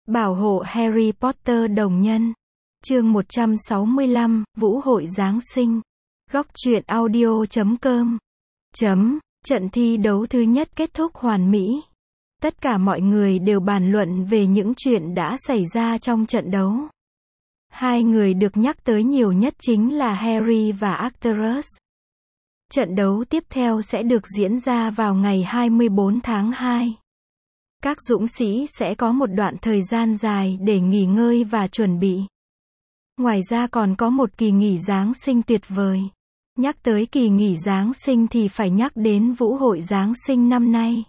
Bảo hộ Harry Potter đồng nhân. Chương 165, Vũ hội Giáng sinh. Góc truyện audio.com. Trận thi đấu thứ nhất kết thúc hoàn mỹ. Tất cả mọi người đều bàn luận về những chuyện đã xảy ra trong trận đấu. Hai người được nhắc tới nhiều nhất chính là Harry và Arcturus. Trận đấu tiếp theo sẽ được diễn ra vào ngày 24 tháng 2. Các dũng sĩ sẽ có một đoạn thời gian dài để nghỉ ngơi và chuẩn bị. Ngoài ra còn có một kỳ nghỉ Giáng sinh tuyệt vời. Nhắc tới kỳ nghỉ Giáng sinh thì phải nhắc đến Vũ hội Giáng sinh năm nay.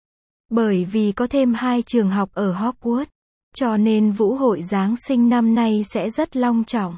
Bởi vì có thêm 2 trường học ở Hogwarts, cho nên Vũ hội Giáng sinh năm nay sẽ rất long trọng.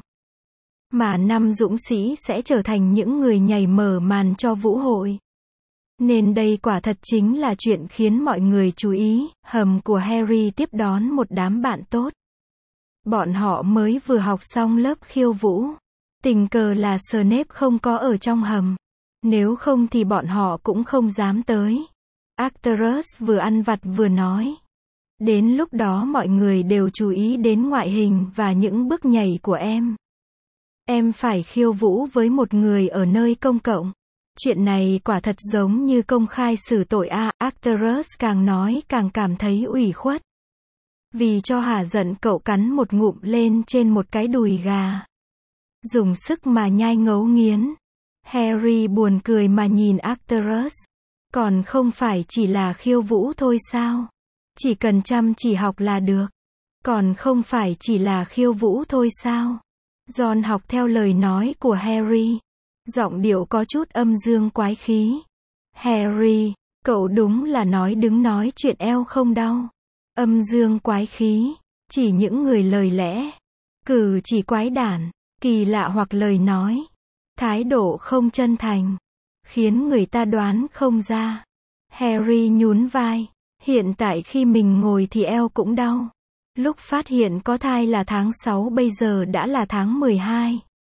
Mà 5 dũng sĩ sẽ trở thành những người nhảy mở màn cho Vũ hội. Nên đây quả thật chính là chuyện khiến mọi người chú ý. Hầm của Harry tiếp đón một đám bạn tốt. Bọn họ mới vừa học xong lớp khiêu vũ. Tình cờ là Snape không có ở trong hầm. Nếu không thì bọn họ cũng không dám tới. Arcturus vừa ăn vặt vừa nói. Đến lúc đó mọi người đều chú ý đến ngoại hình và những bước nhảy của em. Em phải khiêu vũ với một người ở nơi công cộng. Chuyện này quả thật giống như công khai xử tội a. Arcturus càng nói càng cảm thấy ủy khuất. Vì cho hả giận cậu cắn một ngụm lên trên một cái đùi gà. Dùng sức mà nhai ngấu nghiến. Harry buồn cười mà nhìn Arcturus. Còn không phải chỉ là khiêu vũ thôi sao? Chỉ cần chăm chỉ học là được. Còn không phải chỉ là khiêu vũ thôi sao? Ron học theo lời nói của Harry. Giọng điệu có chút âm dương quái khí. Harry, cậu đúng là đứng nói chuyện eo không đau. Âm dương quái khí, chỉ những người lời lẽ. Cử chỉ quái đản, kỳ lạ hoặc lời nói. Thái độ không chân thành. Khiến người ta đoán không ra. Harry nhún vai. Hiện tại khi mình ngồi thì eo cũng đau. Lúc phát hiện có thai là tháng 6, bây giờ đã là tháng 12.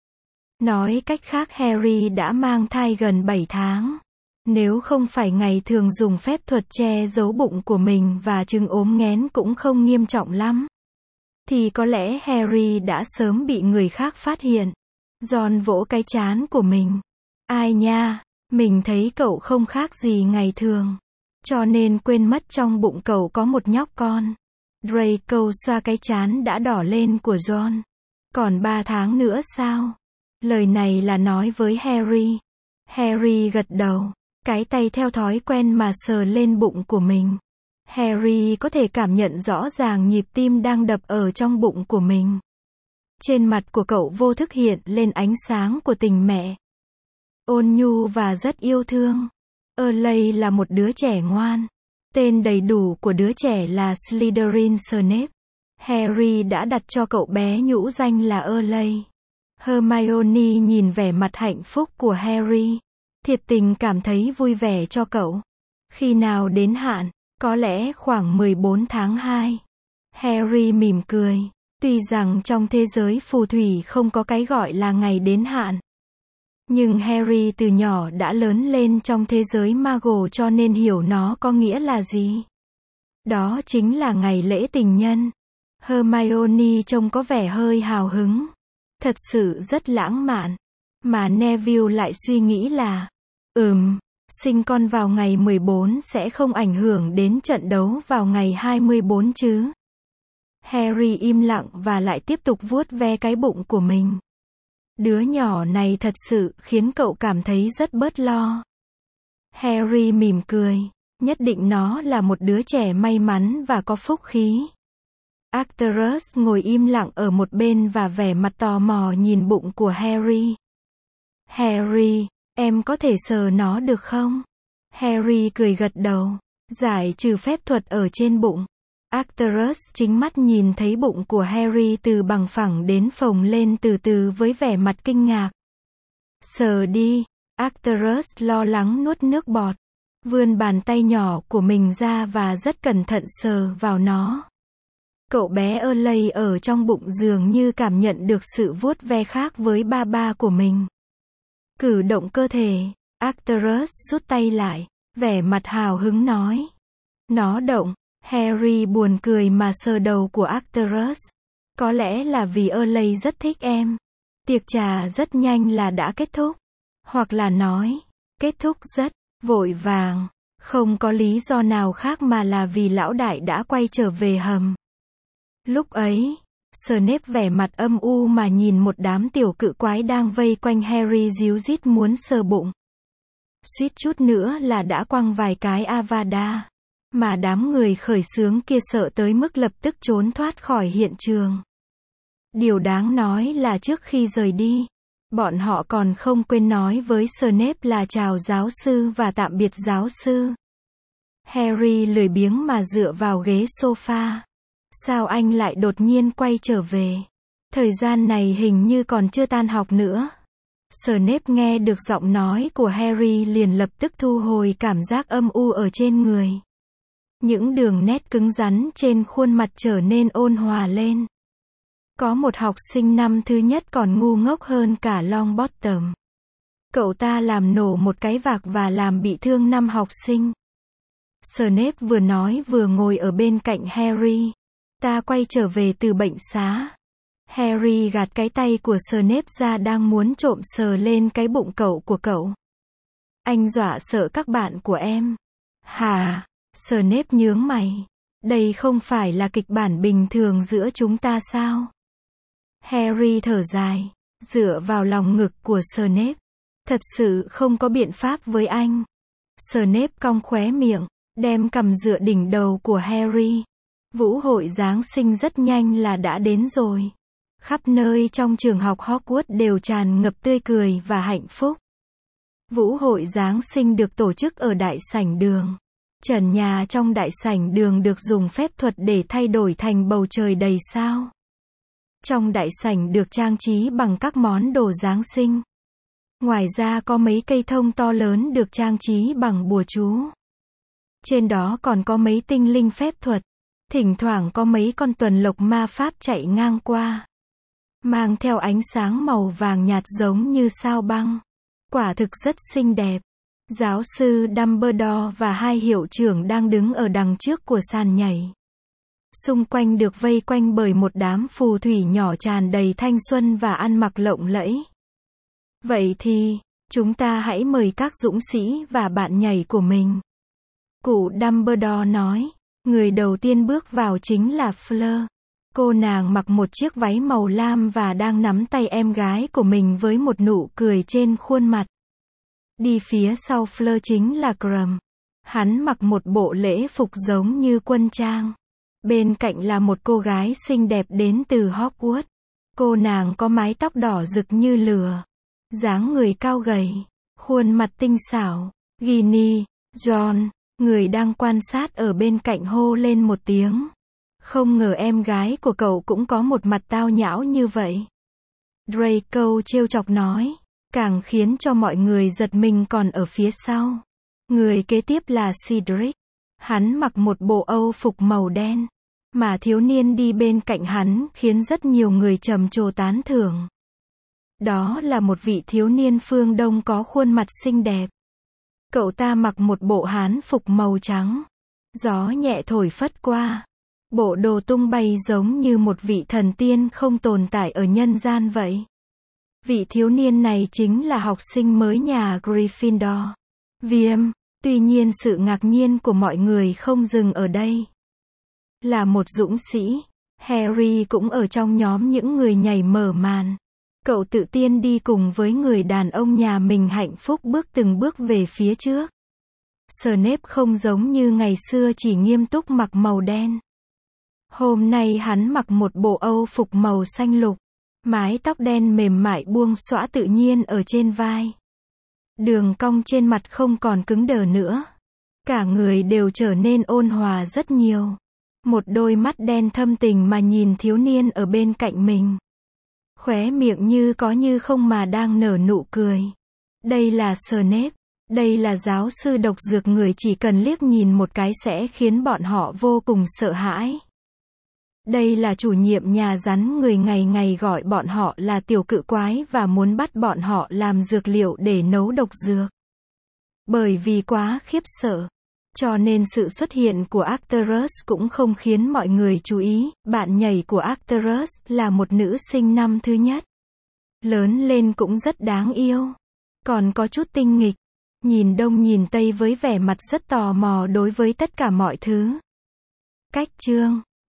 Nói cách khác Harry đã mang thai gần 7 tháng. Nếu không phải ngày thường dùng phép thuật che giấu bụng của mình và chứng ốm nghén cũng không nghiêm trọng lắm, thì có lẽ Harry đã sớm bị người khác phát hiện. Ron vỗ cái trán của mình. Ai nha, mình thấy cậu không khác gì ngày thường. Cho nên quên mất trong bụng cậu có một nhóc con. Draco xoa cái trán đã đỏ lên của Ron. Còn 3 tháng nữa sao? Lời này là nói với Harry. Harry gật đầu. Cái tay theo thói quen mà sờ lên bụng của mình. Harry có thể cảm nhận rõ ràng nhịp tim đang đập ở trong bụng của mình. Trên mặt của cậu vô thức hiện lên ánh sáng của tình mẹ. Ôn nhu và rất yêu thương. Early là một đứa trẻ ngoan. Tên đầy đủ của đứa trẻ là Slytherin Snape. Harry đã đặt cho cậu bé nhũ danh là Early. Hermione nhìn vẻ mặt hạnh phúc của Harry. Thiệt tình cảm thấy vui vẻ cho cậu. Khi nào đến hạn? Có lẽ khoảng 14 tháng 2. Harry mỉm cười. Tuy rằng trong thế giới phù thủy không có cái gọi là ngày đến hạn. Nhưng Harry từ nhỏ đã lớn lên trong thế giới Muggle cho nên hiểu nó có nghĩa là gì. Đó chính là ngày lễ tình nhân. Hermione trông có vẻ hơi hào hứng. Thật sự rất lãng mạn. Mà Neville lại suy nghĩ là, sinh con vào ngày 14 sẽ không ảnh hưởng đến trận đấu vào ngày 24 chứ. Harry im lặng và lại tiếp tục vuốt ve cái bụng của mình. Đứa nhỏ này thật sự khiến cậu cảm thấy rất bớt lo. Harry mỉm cười. Nhất định nó là một đứa trẻ may mắn và có phúc khí. Arcturus ngồi im lặng ở một bên và vẻ mặt tò mò nhìn bụng của Harry. Harry, em có thể sờ nó được không? Harry cười gật đầu. Giải trừ phép thuật ở trên bụng. Arcturus chính mắt nhìn thấy bụng của Harry từ bằng phẳng đến phồng lên từ từ với vẻ mặt kinh ngạc. Sờ đi. Arcturus lo lắng nuốt nước bọt. Vươn bàn tay nhỏ của mình ra và rất cẩn thận sờ vào nó. Cậu bé Early ở trong bụng dường như cảm nhận được sự vuốt ve khác với ba của mình. Cử động cơ thể. Arcturus rút tay lại. Vẻ mặt hào hứng nói. Nó động. Harry buồn cười mà sờ đầu của Arcturus. Có lẽ là vì Earley rất thích em. Tiệc trà rất nhanh là đã kết thúc. Hoặc là nói, kết thúc rất vội vàng. Không có lý do nào khác mà là vì lão đại đã quay trở về hầm. Lúc ấy, Snape vẻ mặt âm u mà nhìn một đám tiểu cự quái đang vây quanh Harry ríu rít muốn sờ bụng. Suýt chút nữa là đã quăng vài cái Avada. Mà đám người khởi xướng kia sợ tới mức lập tức trốn thoát khỏi hiện trường. Điều đáng nói là trước khi rời đi, bọn họ còn không quên nói với Snape là chào giáo sư và tạm biệt giáo sư. Harry lười biếng mà dựa vào ghế sofa. Sao anh lại đột nhiên quay trở về? Thời gian này hình như còn chưa tan học nữa. Snape nghe được giọng nói của Harry liền lập tức thu hồi cảm giác âm u ở trên người. Những đường nét cứng rắn trên khuôn mặt trở nên ôn hòa lên. Có một học sinh năm thứ nhất còn ngu ngốc hơn cả Longbottom. Cậu ta làm nổ một cái vạc và làm bị thương 5 học sinh. Snape vừa nói vừa ngồi ở bên cạnh Harry. Ta quay trở về từ bệnh xá. Harry gạt cái tay của Snape ra đang muốn trộm sờ lên cái bụng cậu của cậu. Anh dọa sợ các bạn của em. Hả? Snape nhướng mày. Đây không phải là kịch bản bình thường giữa chúng ta sao? Harry thở dài, dựa vào lòng ngực của Snape. Thật sự không có biện pháp với anh. Snape cong khóe miệng, đem cằm dựa đỉnh đầu của Harry. Vũ hội Giáng sinh rất nhanh là đã đến rồi. Khắp nơi trong trường học Hogwarts đều tràn ngập tươi cười và hạnh phúc. Vũ hội Giáng sinh được tổ chức ở đại sảnh đường. Trần nhà trong đại sảnh đường được dùng phép thuật để thay đổi thành bầu trời đầy sao. Trong đại sảnh được trang trí bằng các món đồ Giáng sinh. Ngoài ra có mấy cây thông to lớn được trang trí bằng bùa chú. Trên đó còn có mấy tinh linh phép thuật. Thỉnh thoảng có mấy con tuần lộc ma pháp chạy ngang qua. Mang theo ánh sáng màu vàng nhạt giống như sao băng. Quả thực rất xinh đẹp. Giáo sư Dumbledore và 2 hiệu trưởng đang đứng ở đằng trước của sàn nhảy. Xung quanh được vây quanh bởi một đám phù thủy nhỏ tràn đầy thanh xuân và ăn mặc lộng lẫy. Vậy thì, chúng ta hãy mời các dũng sĩ và bạn nhảy của mình. Cụ Dumbledore nói. Người đầu tiên bước vào chính là Fleur. Cô nàng mặc một chiếc váy màu lam và đang nắm tay em gái của mình với một nụ cười trên khuôn mặt. Đi phía sau Fleur chính là Krum. Hắn mặc một bộ lễ phục giống như quân trang. Bên cạnh là một cô gái xinh đẹp đến từ Hogwarts. Cô nàng có mái tóc đỏ rực như lửa. Dáng người cao gầy. Khuôn mặt tinh xảo. Ginny, John, người đang quan sát ở bên cạnh hô lên một tiếng. Không ngờ em gái của cậu cũng có một mặt tao nhão như vậy. Draco trêu chọc nói. Càng khiến cho mọi người giật mình còn ở phía sau. Người kế tiếp là Cedric. Hắn mặc một bộ âu phục màu đen. Mà thiếu niên đi bên cạnh hắn khiến rất nhiều người trầm trồ tán thưởng. Đó là một vị thiếu niên phương Đông có khuôn mặt xinh đẹp. Cậu ta mặc một bộ hán phục màu trắng. Gió nhẹ thổi phất qua. Bộ đồ tung bay giống như một vị thần tiên không tồn tại ở nhân gian vậy. Vị thiếu niên này chính là học sinh mới nhà Gryffindor. Viêm. Tuy nhiên sự ngạc nhiên của mọi người không dừng ở đây. Là một dũng sĩ, Harry cũng ở trong nhóm những người nhảy mở màn. Cậu tự tin đi cùng với người đàn ông nhà mình hạnh phúc bước từng bước về phía trước. Snape không giống như ngày xưa chỉ nghiêm túc mặc màu đen. Hôm nay hắn mặc một bộ âu phục màu xanh lục. Mái tóc đen mềm mại buông xõa tự nhiên ở trên vai. Đường cong trên mặt không còn cứng đờ nữa. Cả người đều trở nên ôn hòa rất nhiều. Một đôi mắt đen thâm tình mà nhìn thiếu niên ở bên cạnh mình. Khóe miệng như có như không mà đang nở nụ cười. Đây là Snape. Đây là giáo sư độc dược người chỉ cần liếc nhìn một cái sẽ khiến bọn họ vô cùng sợ hãi. Đây là chủ nhiệm nhà rắn người ngày ngày gọi bọn họ là tiểu cự quái và muốn bắt bọn họ làm dược liệu để nấu độc dược. Bởi vì quá khiếp sợ. Cho nên sự xuất hiện của Arcturus cũng không khiến mọi người chú ý, bạn nhảy của Arcturus là một nữ sinh năm thứ nhất. Lớn lên cũng rất đáng yêu. Còn có chút tinh nghịch. Nhìn đông nhìn tây với vẻ mặt rất tò mò đối với tất cả mọi thứ. Cách chương